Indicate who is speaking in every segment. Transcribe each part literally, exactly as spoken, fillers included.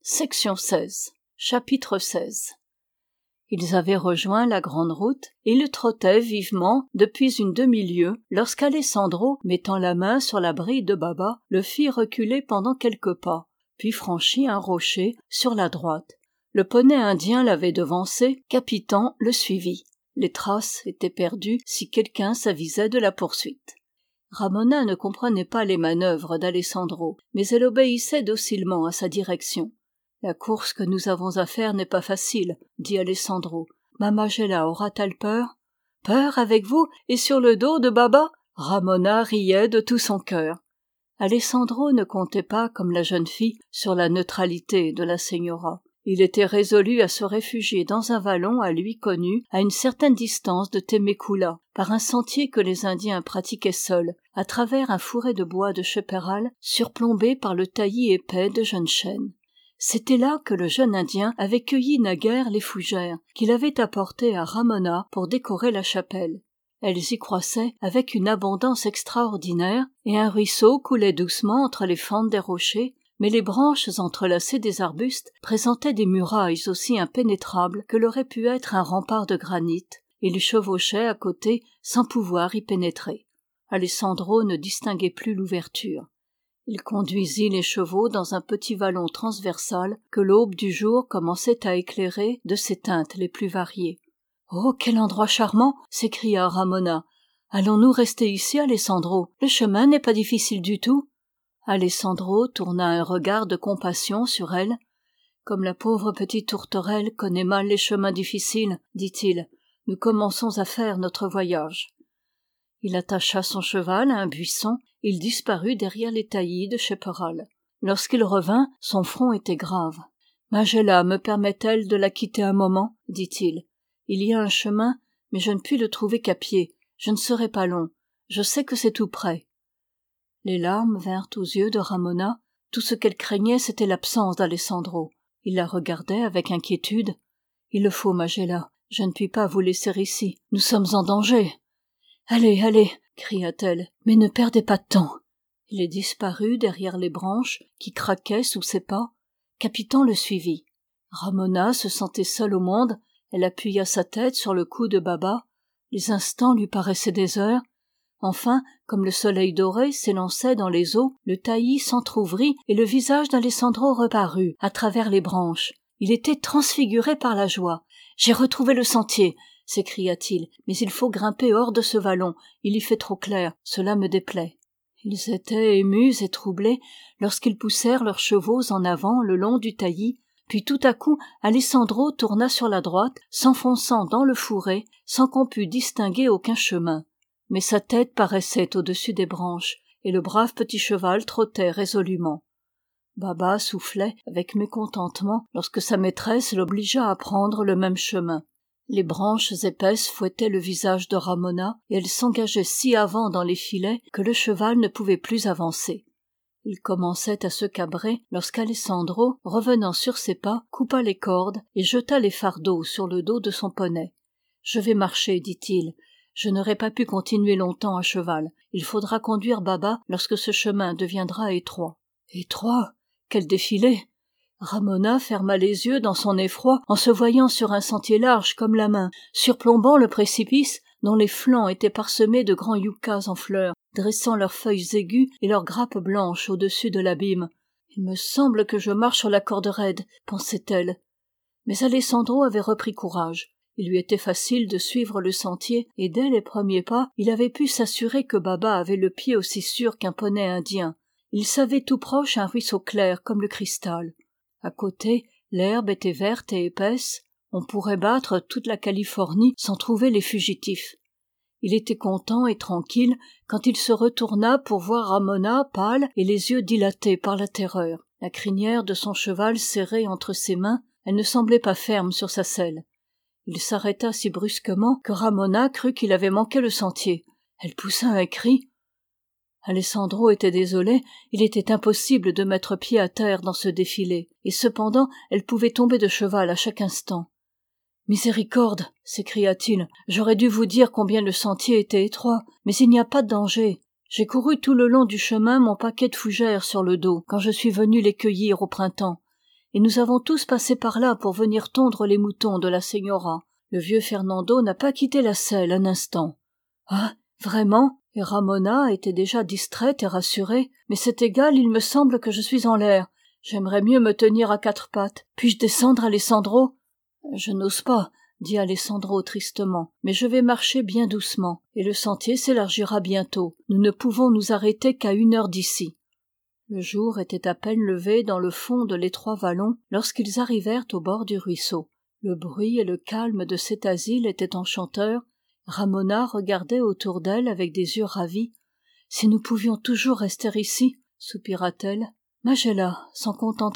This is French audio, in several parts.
Speaker 1: Section seize. Chapitre seize. Ils avaient rejoint la grande route, et ils trottaient vivement depuis une demi-lieue, lorsqu'Alessandro, mettant la main sur la bride de Baba, le fit reculer pendant quelques pas, puis franchit un rocher sur la droite. Le poney indien l'avait devancé, Capitan le suivit. Les traces étaient perdues si quelqu'un s'avisait de la poursuite. Ramona ne comprenait pas les manœuvres d'Alessandro, mais elle obéissait docilement à sa direction. « La course que nous avons à faire n'est pas facile, » dit Alessandro. « Mamagella aura-t-elle peur ?»« Peur avec vous et sur le dos de Baba ?» Ramona riait de tout son cœur. Alessandro ne comptait pas, comme la jeune fille, sur la neutralité de la señora. Il était résolu à se réfugier dans un vallon à lui connu, à une certaine distance de Temecula, par un sentier que les Indiens pratiquaient seuls, à travers un fourré de bois de chépéral, surplombé par le taillis épais de jeunes chênes. C'était là que le jeune Indien avait cueilli naguère les fougères qu'il avait apportées à Ramona pour décorer la chapelle. Elles y croissaient avec une abondance extraordinaire, et un ruisseau coulait doucement entre les fentes des rochers, mais les branches entrelacées des arbustes présentaient des murailles aussi impénétrables que l'aurait pu être un rempart de granit. Il chevauchait à côté sans pouvoir y pénétrer. Alessandro ne distinguait plus l'ouverture. Il conduisit les chevaux dans un petit vallon transversal que l'aube du jour commençait à éclairer de ses teintes les plus variées. « Oh, quel endroit charmant !» s'écria Ramona. « Allons-nous rester ici, Alessandro? Le chemin n'est pas difficile du tout. » Alessandro tourna un regard de compassion sur elle. « Comme la pauvre petite tourterelle connaît mal les chemins difficiles, dit-il, nous commençons à faire notre voyage. » Il attacha son cheval à un buisson, il disparut derrière les taillis de chépéral. Lorsqu'il revint, son front était grave. « Majella me permet-elle de la quitter un moment ?» dit-il. « Il y a un chemin, mais je ne puis le trouver qu'à pied. Je ne serai pas long. Je sais que c'est tout près. » Les larmes vinrent aux yeux de Ramona. Tout ce qu'elle craignait, c'était l'absence d'Alessandro. Il la regardait avec inquiétude. « Il le faut, Majella. Je ne puis pas vous laisser ici. Nous sommes en danger. »« Allez, allez !» cria-t-elle. « Mais ne perdez pas de temps. » Il disparut derrière les branches qui craquaient sous ses pas. Capitan le suivit. Ramona se sentait seule au monde. Elle appuya sa tête sur le cou de Baba. Les instants lui paraissaient des heures. Enfin, comme le soleil doré s'élançait dans les eaux, le taillis s'entr'ouvrit et le visage d'Alessandro reparut à travers les branches. Il était transfiguré par la joie. « J'ai retrouvé le sentier !» s'écria-t-il. « Mais il faut grimper hors de ce vallon. Il y fait trop clair. Cela me déplaît. » Ils étaient émus et troublés lorsqu'ils poussèrent leurs chevaux en avant le long du taillis. Puis tout à coup, Alessandro tourna sur la droite, s'enfonçant dans le fourré, sans qu'on pût distinguer aucun chemin. Mais sa tête paraissait au-dessus des branches, et le brave petit cheval trottait résolument. Baba soufflait avec mécontentement lorsque sa maîtresse l'obligea à prendre le même chemin. Les branches épaisses fouettaient le visage de Ramona, et elle s'engageait si avant dans les filets que le cheval ne pouvait plus avancer. Il commençait à se cabrer lorsqu'Alessandro, revenant sur ses pas, coupa les cordes et jeta les fardeaux sur le dos de son poney. « Je vais marcher, dit-il. Je n'aurai pas pu continuer longtemps à cheval. Il faudra conduire Baba lorsque ce chemin deviendra étroit. » Étroit? Quel défilé! Ramona ferma les yeux dans son effroi en se voyant sur un sentier large comme la main, surplombant le précipice dont les flancs étaient parsemés de grands yuccas en fleurs, dressant leurs feuilles aiguës et leurs grappes blanches au-dessus de l'abîme. « Il me semble que je marche sur la corde raide, » pensait-elle. Mais Alessandro avait repris courage. Il lui était facile de suivre le sentier, et dès les premiers pas, il avait pu s'assurer que Baba avait le pied aussi sûr qu'un poney indien. Il savait tout proche un ruisseau clair comme le cristal. À côté, l'herbe était verte et épaisse. On pourrait battre toute la Californie sans trouver les fugitifs. Il était content et tranquille quand il se retourna pour voir Ramona pâle et les yeux dilatés par la terreur. La crinière de son cheval serrée entre ses mains, elle ne semblait pas ferme sur sa selle. Il s'arrêta si brusquement que Ramona crut qu'il avait manqué le sentier. Elle poussa un cri. Alessandro était désolé, il était impossible de mettre pied à terre dans ce défilé, et cependant elle pouvait tomber de cheval à chaque instant. « Miséricorde !» s'écria-t-il, « j'aurais dû vous dire combien le sentier était étroit, mais il n'y a pas de danger. J'ai couru tout le long du chemin mon paquet de fougères sur le dos, quand je suis venu les cueillir au printemps, et nous avons tous passé par là pour venir tondre les moutons de la señora. Le vieux Fernando n'a pas quitté la selle un instant. « Ah, vraiment ?» Et Ramona était déjà distraite et rassurée. « Mais c'est égal, il me semble que je suis en l'air. J'aimerais mieux me tenir à quatre pattes. Puis-je descendre, Alessandro ?»« Je n'ose pas, » dit Alessandro tristement, « mais je vais marcher bien doucement, et le sentier s'élargira bientôt. Nous ne pouvons nous arrêter qu'à une heure d'ici. » Le jour était à peine levé dans le fond de l'étroit vallon lorsqu'ils arrivèrent au bord du ruisseau. Le bruit et le calme de cet asile étaient enchanteurs. Ramona regardait autour d'elle avec des yeux ravis. « Si nous pouvions toujours rester ici !» soupira-t-elle. « Magella s'en contenterait-elle ?»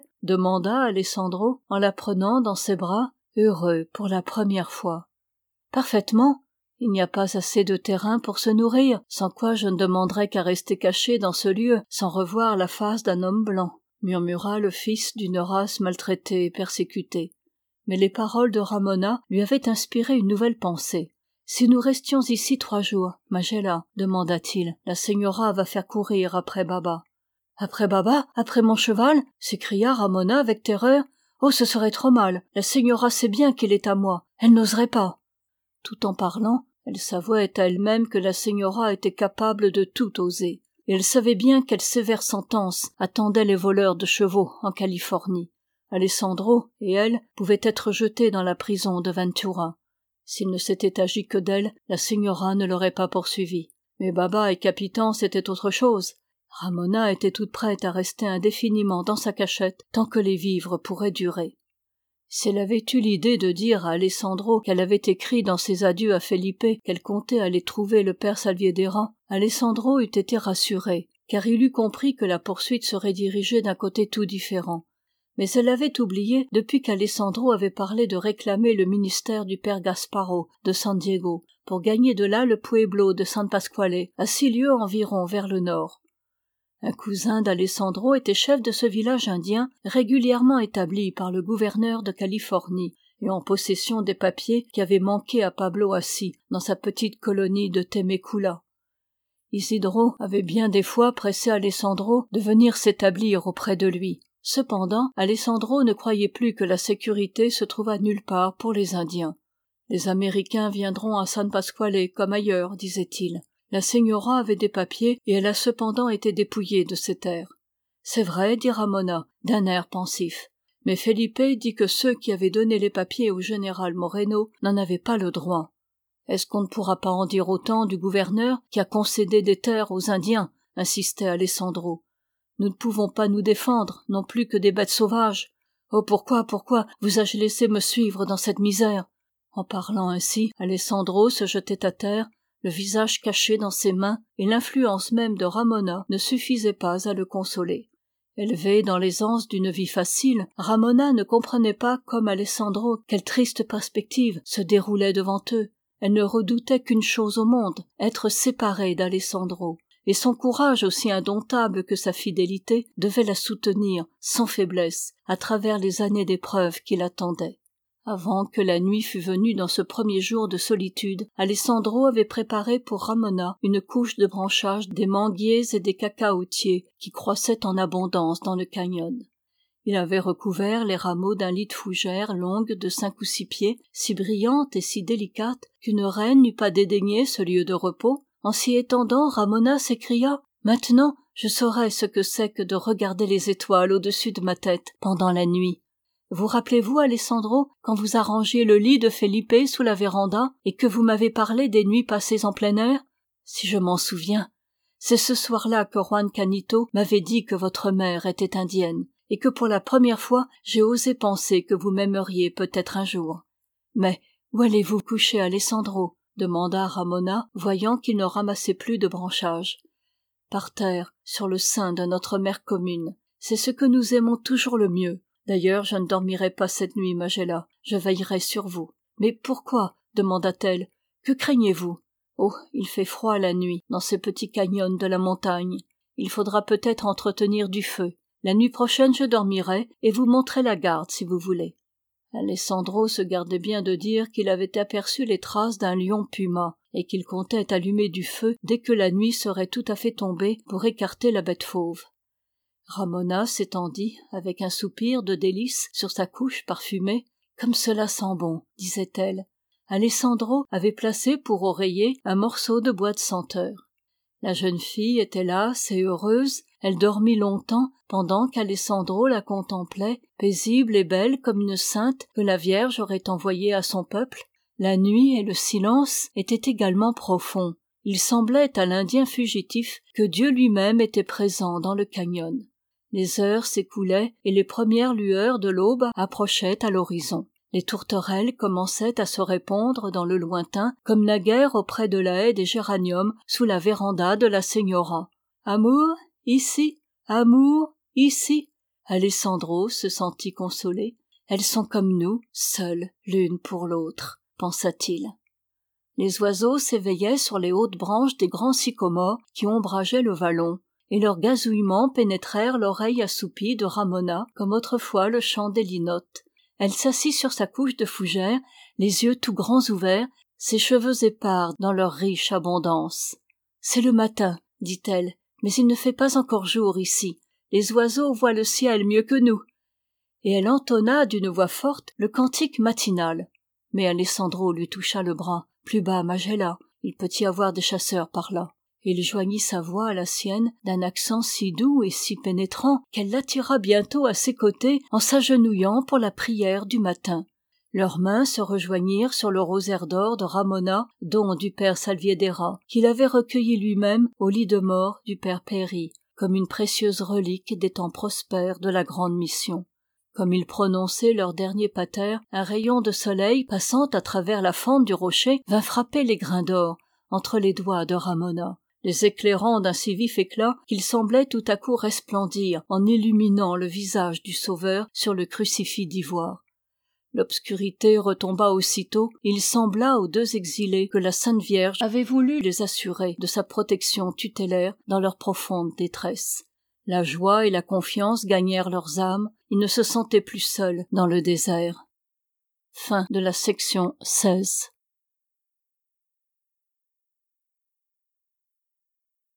Speaker 1: demanda Alessandro en la prenant dans ses bras, heureux pour la première fois. « Parfaitement. Il n'y a pas assez de terrain pour se nourrir, sans quoi je ne demanderais qu'à rester caché dans ce lieu sans revoir la face d'un homme blanc, » murmura le fils d'une race maltraitée et persécutée. Mais les paroles de Ramona lui avaient inspiré une nouvelle pensée. « Si nous restions ici trois jours, Magella, demanda-t-il, la señora va faire courir après Baba. »« Après Baba? Après mon cheval ?» s'écria Ramona avec terreur. « Oh, ce serait trop mal. La señora sait bien qu'il est à moi. Elle n'oserait pas. » Tout en parlant, elle s'avouait à elle-même que la señora était capable de tout oser. Et elle savait bien quelle sévère sentence attendait les voleurs de chevaux en Californie. Alessandro et elle pouvaient être jetés dans la prison de Ventura. S'il ne s'était agi que d'elle, la señora ne l'aurait pas poursuivi. Mais Baba et Capitan, c'était autre chose. Ramona était toute prête à rester indéfiniment dans sa cachette tant que les vivres pourraient durer. Si elle avait eu l'idée de dire à Alessandro qu'elle avait écrit dans ses adieux à Felipe qu'elle comptait aller trouver le père Salviedera, Alessandro eût été rassuré, car il eût compris que la poursuite serait dirigée d'un côté tout différent. Mais elle avait oublié depuis qu'Alessandro avait parlé de réclamer le ministère du père Gasparo de San Diego pour gagner de là le pueblo de San Pasquale, à six lieues environ vers le nord. Un cousin d'Alessandro était chef de ce village indien régulièrement établi par le gouverneur de Californie et en possession des papiers qui avaient manqué à Pablo Assis dans sa petite colonie de Temecula. Isidro avait bien des fois pressé Alessandro de venir s'établir auprès de lui. Cependant, Alessandro ne croyait plus que la sécurité se trouvât nulle part pour les Indiens. Les Américains viendront à San Pasquale comme ailleurs, disait-il. La señora avait des papiers et elle a cependant été dépouillée de ses terres. C'est vrai, dit Ramona, d'un air pensif. Mais Felipe dit que ceux qui avaient donné les papiers au général Moreno n'en avaient pas le droit. Est-ce qu'on ne pourra pas en dire autant du gouverneur qui a concédé des terres aux Indiens, insistait Alessandro. Nous ne pouvons pas nous défendre, non plus que des bêtes sauvages. Oh, pourquoi, pourquoi vous ai-je laissé me suivre dans cette misère? En parlant ainsi, Alessandro se jetait à terre, le visage caché dans ses mains, et l'influence même de Ramona ne suffisait pas à le consoler. Élevée dans l'aisance d'une vie facile, Ramona ne comprenait pas comme Alessandro quelle triste perspective se déroulait devant eux. Elle ne redoutait qu'une chose au monde, être séparée d'Alessandro. Et son courage aussi indomptable que sa fidélité devait la soutenir sans faiblesse à travers les années d'épreuves qui l'attendaient. Avant que la nuit fût venue dans ce premier jour de solitude, Alessandro avait préparé pour Ramona une couche de branchages des manguiers et des cacaotiers qui croissaient en abondance dans le canyon. Il avait recouvert les rameaux d'un lit de fougère longue de cinq ou six pieds, si brillante et si délicate qu'une reine n'eût pas dédaigné ce lieu de repos. En s'y étendant, Ramona s'écria « Maintenant, je saurai ce que c'est que de regarder les étoiles au-dessus de ma tête pendant la nuit. » Vous rappelez-vous, Alessandro, quand vous arrangiez le lit de Felipe sous la véranda et que vous m'avez parlé des nuits passées en plein air? Si je m'en souviens. C'est ce soir-là que Juan Canito m'avait dit que votre mère était indienne et que pour la première fois j'ai osé penser que vous m'aimeriez peut-être un jour. Mais où allez-vous coucher, Alessandro? Demanda Ramona, voyant qu'il ne ramassait plus de branchages. Par terre, sur le sein de notre mère commune. C'est ce que nous aimons toujours le mieux. D'ailleurs, je ne dormirai pas cette nuit, Magella. Je veillerai sur vous. Mais pourquoi? Demanda-t-elle. Que craignez-vous? Oh, il fait froid la nuit, dans ces petits canyons de la montagne. Il faudra peut-être entretenir du feu. La nuit prochaine, je dormirai, et vous monterai la garde, si vous voulez. Alessandro se gardait bien de dire qu'il avait aperçu les traces d'un lion puma, et qu'il comptait allumer du feu dès que la nuit serait tout à fait tombée pour écarter la bête fauve. Ramona s'étendit avec un soupir de délice sur sa couche parfumée. « Comme cela sent bon !» disait-elle. Alessandro avait placé pour oreiller un morceau de bois de senteur. La jeune fille était lasse et heureuse, elle dormit longtemps pendant qu'Alessandro la contemplait, paisible et belle comme une sainte que la Vierge aurait envoyée à son peuple. La nuit et le silence étaient également profonds. Il semblait à l'Indien fugitif que Dieu lui-même était présent dans le canyon. Les heures s'écoulaient et les premières lueurs de l'aube approchaient à l'horizon. Les tourterelles commençaient à se répondre dans le lointain, comme naguère auprès de la haie des géraniums sous la véranda de la Señora. « Amour, ici, amour, ici !» Alessandro se sentit consolé. « Elles sont comme nous, seules l'une pour l'autre », pensa-t-il. Les oiseaux s'éveillaient sur les hautes branches des grands sycomores qui ombrageaient le vallon, et leurs gazouillements pénétrèrent l'oreille assoupie de Ramona, comme autrefois le chant des linottes. Elle s'assit sur sa couche de fougère, les yeux tout grands ouverts, ses cheveux épars dans leur riche abondance. « C'est le matin, dit-elle, mais il ne fait pas encore jour ici. Les oiseaux voient le ciel mieux que nous. » Et elle entonna d'une voix forte le cantique matinal. Mais Alessandro lui toucha le bras. « Plus bas, Magella, il peut y avoir des chasseurs par là. » Et il joignit sa voix à la sienne d'un accent si doux et si pénétrant qu'elle l'attira bientôt à ses côtés en s'agenouillant pour la prière du matin. Leurs mains se rejoignirent sur le rosaire d'or de Ramona, don du père Salviedera, qu'il avait recueilli lui-même au lit de mort du père Péri, comme une précieuse relique des temps prospères de la grande mission. Comme ils prononçaient leur dernier pater, un rayon de soleil passant à travers la fente du rocher vint frapper les grains d'or entre les doigts de Ramona, les éclairant d'un si vif éclat qu'il semblait tout à coup resplendir en illuminant le visage du Sauveur sur le crucifix d'ivoire. L'obscurité retomba aussitôt, et il sembla aux deux exilés que la Sainte Vierge avait voulu les assurer de sa protection tutélaire dans leur profonde détresse. La joie et la confiance gagnèrent leurs âmes, ils ne se sentaient plus seuls dans le désert. Fin de la section seize.